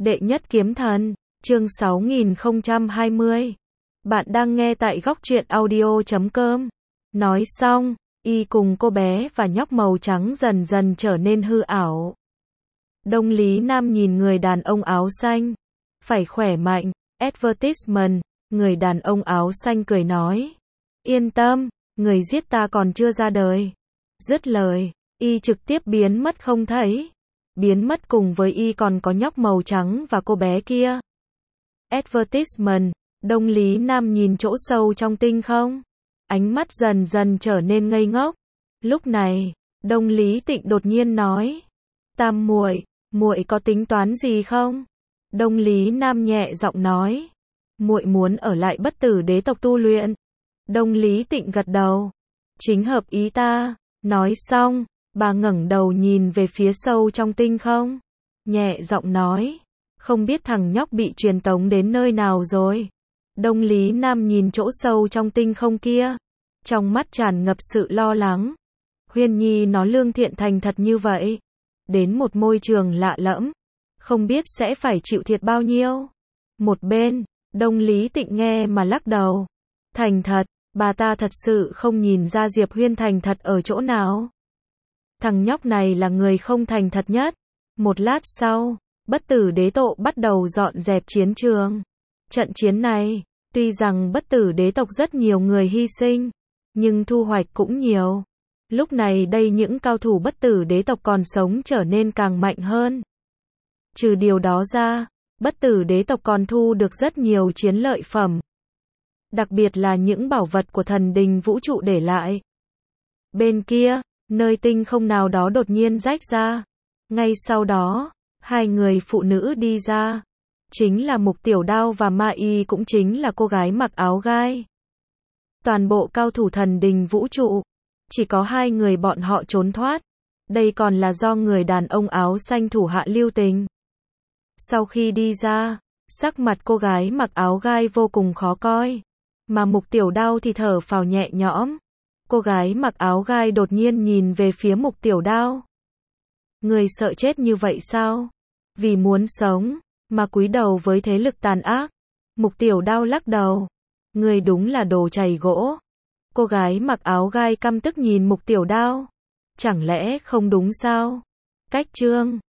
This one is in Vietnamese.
Đệ nhất kiếm thần, chương 6020. Bạn đang nghe tại góc truyện audio.com. Nói xong, y cùng cô bé và nhóc màu trắng dần dần trở nên hư ảo. Đông Lý Nam nhìn người đàn ông áo xanh. Phải khỏe mạnh, advertisement, người đàn ông áo xanh cười nói. Yên tâm, người giết ta còn chưa ra đời. Dứt lời, y trực tiếp biến mất không thấy. Biến mất cùng với y còn có nhóc màu trắng và cô bé kia. Advertisement, Đông Lý Nam nhìn chỗ sâu trong tinh không. Ánh mắt dần dần trở nên ngây ngốc. Lúc này, Đông Lý Tịnh đột nhiên nói. Tam muội, muội có tính toán gì không? Đông Lý Nam nhẹ giọng nói. Muội muốn ở lại Bất Tử Đế tộc tu luyện. Đông Lý Tịnh gật đầu. Chính hợp ý ta. Nói xong, bà ngẩng đầu nhìn về phía sâu trong tinh không. Nhẹ giọng nói. Không biết thằng nhóc bị truyền tống đến nơi nào rồi. Đông Lý Nam nhìn chỗ sâu trong tinh không kia. Trong mắt tràn ngập sự lo lắng. Huyên Nhi nó lương thiện thành thật như vậy. Đến một môi trường lạ lẫm. Không biết sẽ phải chịu thiệt bao nhiêu. Một bên, Đông Lý Tịnh nghe mà lắc đầu. Thành thật, bà ta thật sự không nhìn ra Diệp Huyên thành thật ở chỗ nào. Thằng nhóc này là người không thành thật nhất. Một lát sau, Bất Tử Đế tộc bắt đầu dọn dẹp chiến trường. Trận chiến này, tuy rằng Bất Tử Đế tộc rất nhiều người hy sinh, nhưng thu hoạch cũng nhiều. Lúc này đây những cao thủ Bất Tử Đế tộc còn sống trở nên càng mạnh hơn. Trừ điều đó ra, Bất Tử Đế tộc còn thu được rất nhiều chiến lợi phẩm. Đặc biệt là những bảo vật của thần đình vũ trụ để lại. Bên kia, nơi tinh không nào đó đột nhiên rách ra. Ngay sau đó, hai người phụ nữ đi ra. Chính là Mục Tiểu Đao và Ma Y, cũng chính là cô gái mặc áo gai. Toàn bộ cao thủ thần đình vũ trụ, chỉ có hai người bọn họ trốn thoát. Đây còn là do người đàn ông áo xanh thủ hạ lưu tình. Sau khi đi ra, sắc mặt cô gái mặc áo gai vô cùng khó coi. Mà Mục Tiểu Đao thì thở phào nhẹ nhõm. Cô gái mặc áo gai đột nhiên nhìn về phía Mục Tiểu Đao. Người sợ chết như vậy sao? Vì muốn sống, mà cúi đầu với thế lực tàn ác. Mục Tiểu Đao lắc đầu. Người đúng là đồ chày gỗ. Cô gái mặc áo gai căm tức nhìn Mục Tiểu Đao. Chẳng lẽ không đúng sao? Cách chương